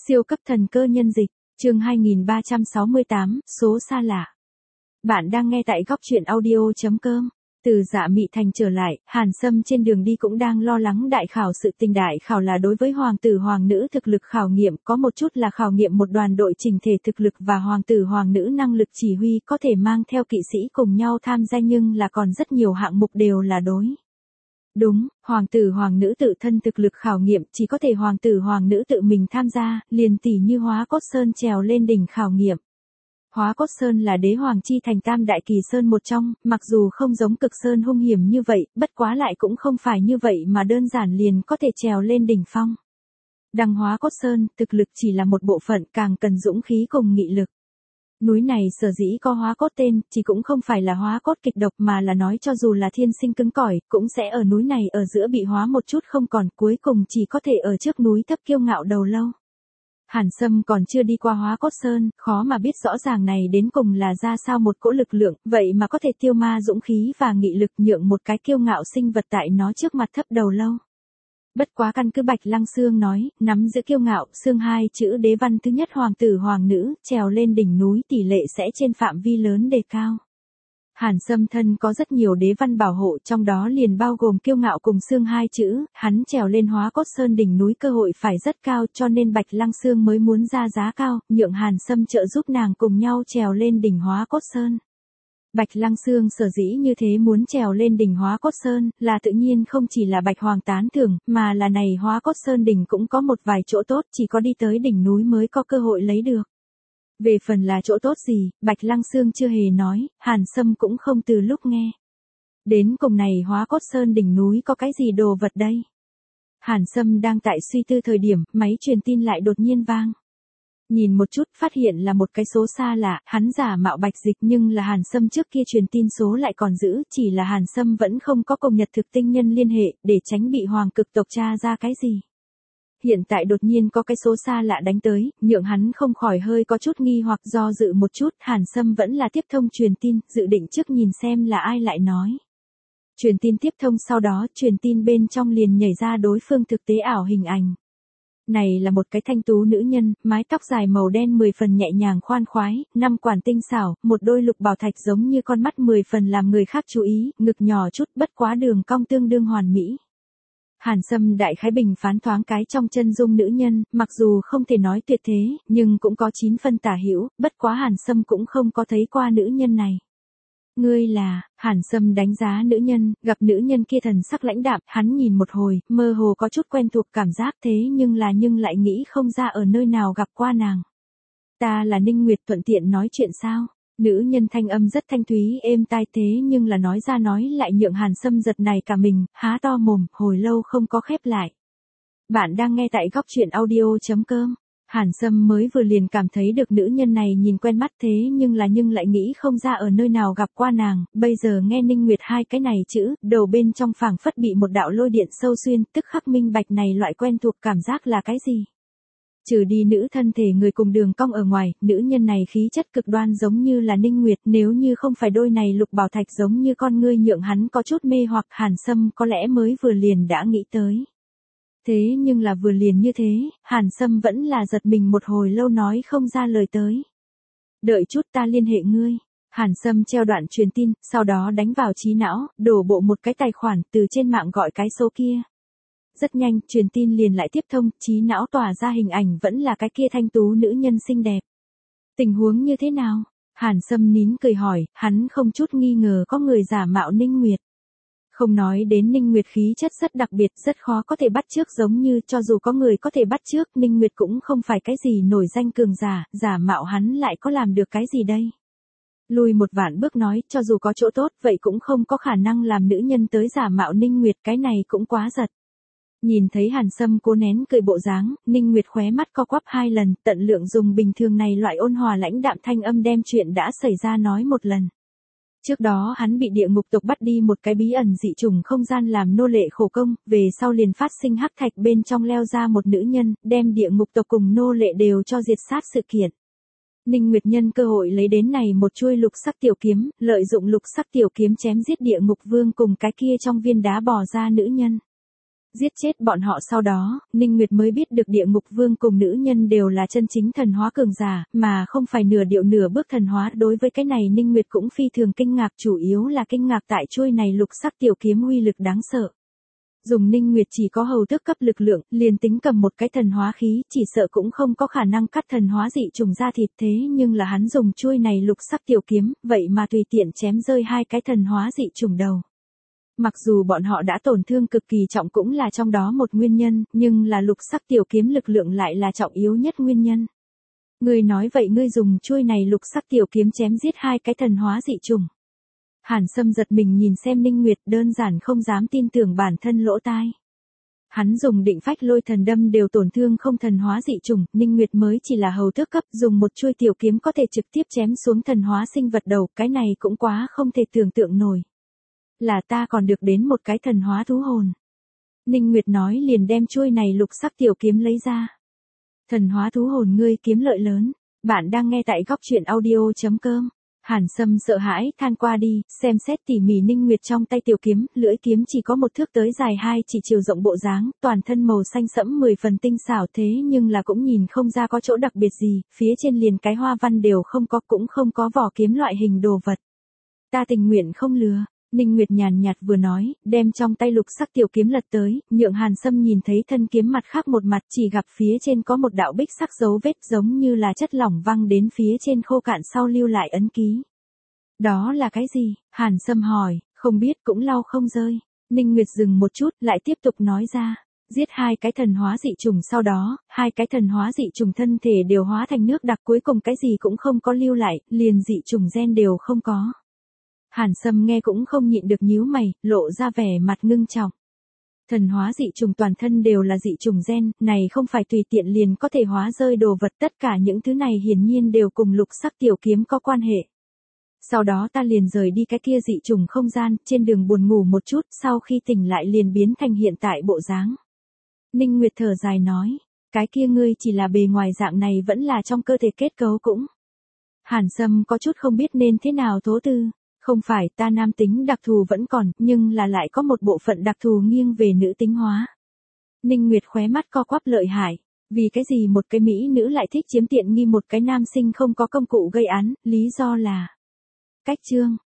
Siêu cấp thần cơ nhân dịch, chương 2368, số xa lạ. Bạn đang nghe tại góc truyện audio.com. Từ Dạ Mị Thành trở lại, Hàn Sâm trên đường đi cũng đang lo lắng đại khảo sự tình. Đại khảo là đối với hoàng tử hoàng nữ thực lực khảo nghiệm, có một chút là khảo nghiệm một đoàn đội chỉnh thể thực lực và hoàng tử hoàng nữ năng lực chỉ huy, có thể mang theo kỵ sĩ cùng nhau tham gia, nhưng là còn rất nhiều hạng mục đều là đối. Đúng, hoàng tử hoàng nữ tự thân thực lực khảo nghiệm chỉ có thể hoàng tử hoàng nữ tự mình tham gia, liền tỉ như Hóa Cốt Sơn trèo lên đỉnh khảo nghiệm. Hóa Cốt Sơn là đế hoàng chi thành tam đại kỳ sơn một trong, mặc dù không giống Cực Sơn hung hiểm như vậy, bất quá lại cũng không phải như vậy mà đơn giản liền có thể trèo lên đỉnh phong. Đằng Hóa Cốt Sơn, thực lực chỉ là một bộ phận, càng cần dũng khí cùng nghị lực. Núi này sở dĩ có hóa cốt tên, chỉ cũng không phải là hóa cốt kịch độc mà là nói cho dù là thiên sinh cứng cỏi, cũng sẽ ở núi này ở giữa bị hóa một chút không còn, cuối cùng chỉ có thể ở trước núi thấp kiêu ngạo đầu lâu. Hàn Sâm còn chưa đi qua Hóa Cốt Sơn, khó mà biết rõ ràng này đến cùng là ra sao một cỗ lực lượng, vậy mà có thể tiêu ma dũng khí và nghị lực nhượng một cái kiêu ngạo sinh vật tại nó trước mặt thấp đầu lâu. Bất quá căn cứ Bạch Lăng Xương nói, nắm giữ kiêu ngạo, xương hai chữ đế văn thứ nhất hoàng tử hoàng nữ, trèo lên đỉnh núi tỷ lệ sẽ trên phạm vi lớn đề cao. Hàn Sâm thân có rất nhiều đế văn bảo hộ, trong đó liền bao gồm kiêu ngạo cùng xương hai chữ, hắn trèo lên Hóa Cốt Sơn đỉnh núi cơ hội phải rất cao, cho nên Bạch Lăng Xương mới muốn ra giá cao, nhượng Hàn Sâm trợ giúp nàng cùng nhau trèo lên đỉnh Hóa Cốt Sơn. Bạch Lăng Xương sở dĩ như thế muốn trèo lên đỉnh Hóa Cốt Sơn, là tự nhiên không chỉ là Bạch Hoàng tán thưởng, mà là này Hóa Cốt Sơn đỉnh cũng có một vài chỗ tốt, chỉ có đi tới đỉnh núi mới có cơ hội lấy được. Về phần là chỗ tốt gì, Bạch Lăng Xương chưa hề nói, Hàn Sâm cũng không từ lúc nghe. Đến cùng này Hóa Cốt Sơn đỉnh núi có cái gì đồ vật đây? Hàn Sâm đang tại suy tư thời điểm, máy truyền tin lại đột nhiên vang. Nhìn một chút, phát hiện là một cái số xa lạ, hắn giả mạo Bạch Dịch nhưng là Hàn Sâm trước kia truyền tin số lại còn giữ, chỉ là Hàn Sâm vẫn không có cùng Nhật Thực tinh nhân liên hệ, để tránh bị hoàng cực tộc tra ra cái gì. Hiện tại đột nhiên có cái số xa lạ đánh tới, nhượng hắn không khỏi hơi có chút nghi hoặc, do dự một chút, Hàn Sâm vẫn là tiếp thông truyền tin, dự định trước nhìn xem là ai lại nói. Truyền tin tiếp thông sau đó, truyền tin bên trong liền nhảy ra đối phương thực tế ảo hình ảnh. Này là một cái thanh tú nữ nhân, mái tóc dài màu đen 10 phần nhẹ nhàng khoan khoái, 5 quản tinh xảo, một đôi lục bảo thạch giống như con mắt 10 phần làm người khác chú ý, ngực nhỏ chút bất quá đường cong tương đương hoàn mỹ. Hàn Sâm đại khái bình phán thoáng cái trong chân dung nữ nhân, mặc dù không thể nói tuyệt thế, nhưng cũng có 9 phân tả hữu, bất quá Hàn Sâm cũng không có thấy qua nữ nhân này. Ngươi là, Hàn Sâm đánh giá nữ nhân, gặp nữ nhân kia thần sắc lãnh đạm, hắn nhìn một hồi, mơ hồ có chút quen thuộc cảm giác thế nhưng lại nghĩ không ra ở nơi nào gặp qua nàng. Ta là Ninh Nguyệt, thuận tiện nói chuyện sao? Nữ nhân thanh âm rất thanh thúy êm tai thế nhưng là nói ra nói lại nhượng Hàn Sâm giật này cả mình, há to mồm, hồi lâu không có khép lại. Bạn đang nghe tại góc truyện audio.com. Hàn Sâm mới vừa liền cảm thấy được nữ nhân này nhìn quen mắt thế nhưng lại nghĩ không ra ở nơi nào gặp qua nàng, bây giờ nghe Ninh Nguyệt hai cái này chữ, đầu bên trong phảng phất bị một đạo lôi điện sâu xuyên, tức khắc minh bạch này loại quen thuộc cảm giác là cái gì. Trừ đi nữ thân thể người cùng đường cong ở ngoài, nữ nhân này khí chất cực đoan giống như là Ninh Nguyệt, nếu như không phải đôi này lục bảo thạch giống như con ngươi nhượng hắn có chút mê hoặc, Hàn Sâm có lẽ mới vừa liền đã nghĩ tới. Thế nhưng là vừa liền như thế, Hàn Sâm vẫn là giật mình một hồi lâu nói không ra lời tới. Đợi chút ta liên hệ ngươi. Hàn Sâm treo đoạn truyền tin, sau đó đánh vào trí não, đổ bộ một cái tài khoản từ trên mạng gọi cái số kia. Rất nhanh, truyền tin liền lại tiếp thông, trí não tỏa ra hình ảnh vẫn là cái kia thanh tú nữ nhân xinh đẹp. Tình huống như thế nào? Hàn Sâm nín cười hỏi, hắn không chút nghi ngờ có người giả mạo Ninh Nguyệt. Không nói đến Ninh Nguyệt khí chất rất đặc biệt, rất khó có thể bắt chước, giống như cho dù có người có thể bắt chước, Ninh Nguyệt cũng không phải cái gì nổi danh cường giả, giả mạo hắn lại có làm được cái gì đây? Lùi một vạn bước nói, cho dù có chỗ tốt, vậy cũng không có khả năng làm nữ nhân tới giả mạo Ninh Nguyệt, cái này cũng quá giật. Nhìn thấy Hàn Sâm cố nén cười bộ dáng, Ninh Nguyệt khóe mắt co quắp 2 lần, tận lượng dùng bình thường này loại ôn hòa lãnh đạm thanh âm đem chuyện đã xảy ra nói một lần. Trước đó hắn bị địa ngục tộc bắt đi một cái bí ẩn dị trùng không gian làm nô lệ khổ công, về sau liền phát sinh hắc thạch bên trong leo ra một nữ nhân, đem địa ngục tộc cùng nô lệ đều cho diệt sát sự kiện. Ninh Nguyệt nhân cơ hội lấy đến này một chuôi lục sắc tiểu kiếm, lợi dụng lục sắc tiểu kiếm chém giết địa ngục vương cùng cái kia trong viên đá bò ra nữ nhân. Giết chết bọn họ sau đó, Ninh Nguyệt mới biết được địa ngục vương cùng nữ nhân đều là chân chính thần hóa cường giả, mà không phải nửa điệu nửa bước thần hóa. Đối với cái này Ninh Nguyệt cũng phi thường kinh ngạc, chủ yếu là kinh ngạc tại chuôi này lục sắc tiểu kiếm uy lực đáng sợ. Dùng Ninh Nguyệt chỉ có hầu tước cấp lực lượng, liền tính cầm một cái thần hóa khí, chỉ sợ cũng không có khả năng cắt thần hóa dị trùng ra thịt, thế nhưng là hắn dùng chuôi này lục sắc tiểu kiếm, vậy mà tùy tiện chém rơi 2 cái thần hóa dị trùng đầu. Mặc dù bọn họ đã tổn thương cực kỳ trọng cũng là trong đó một nguyên nhân, nhưng là lục sắc tiểu kiếm lực lượng lại là trọng yếu nhất nguyên nhân. Ngươi nói vậy ngươi dùng chuôi này lục sắc tiểu kiếm chém giết 2 cái thần hóa dị trùng. Hàn Sâm giật mình nhìn xem Ninh Nguyệt, đơn giản không dám tin tưởng bản thân lỗ tai. Hắn dùng định phách lôi thần đâm đều tổn thương không thần hóa dị trùng, Ninh Nguyệt mới chỉ là hầu tước cấp, dùng một chuôi tiểu kiếm có thể trực tiếp chém xuống thần hóa sinh vật đầu, cái này cũng quá không thể tưởng tượng nổi. Là ta còn được đến một cái thần hóa thú hồn. Ninh Nguyệt nói liền đem chuôi này lục sắc tiểu kiếm lấy ra. Thần hóa thú hồn, ngươi kiếm lợi lớn. Bạn đang nghe tại góc truyện audio.com. Hàn Sâm sợ hãi than qua đi, xem xét tỉ mỉ Ninh Nguyệt trong tay tiểu kiếm, lưỡi kiếm chỉ có 1 thước tới dài 2 chỉ chiều rộng bộ dáng, toàn thân màu xanh sẫm 10 phần tinh xảo, thế nhưng là cũng nhìn không ra có chỗ đặc biệt gì, phía trên liền cái hoa văn đều không có, cũng không có vỏ kiếm loại hình đồ vật. Ta tình nguyện không lừa. Ninh Nguyệt nhàn nhạt vừa nói, đem trong tay lục sắc tiểu kiếm lật tới, nhượng Hàn Sâm nhìn thấy thân kiếm mặt khác một mặt, chỉ gặp phía trên có một đạo bích sắc dấu vết giống như là chất lỏng văng đến phía trên khô cạn sau lưu lại ấn ký. Đó là cái gì? Hàn Sâm hỏi, không biết cũng lau không rơi. Ninh Nguyệt dừng một chút, lại tiếp tục nói ra. Giết 2 cái thần hóa dị trùng sau đó, 2 cái thần hóa dị trùng thân thể đều hóa thành nước đặc, cuối cùng cái gì cũng không có lưu lại, liền dị trùng gen đều không có. Hàn Sâm nghe cũng không nhịn được nhíu mày, lộ ra vẻ mặt ngưng trọng. Thần hóa dị trùng toàn thân đều là dị trùng gen, này không phải tùy tiện liền có thể hóa rơi đồ vật, tất cả những thứ này hiển nhiên đều cùng lục sắc tiểu kiếm có quan hệ. Sau đó ta liền rời đi cái kia dị trùng không gian, trên đường buồn ngủ một chút, sau khi tỉnh lại liền biến thành hiện tại bộ dáng. Ninh Nguyệt thở dài nói, cái kia ngươi chỉ là bề ngoài dạng này vẫn là trong cơ thể kết cấu cũng. Hàn Sâm có chút không biết nên thế nào thố tư. Không phải, ta nam tính đặc thù vẫn còn, nhưng là lại có một bộ phận đặc thù nghiêng về nữ tính hóa. Ninh Nguyệt khóe mắt co quắp lợi hại. Vì cái gì một cái mỹ nữ lại thích chiếm tiện nghi một cái nam sinh không có công cụ gây án, lý do là. Cách chương.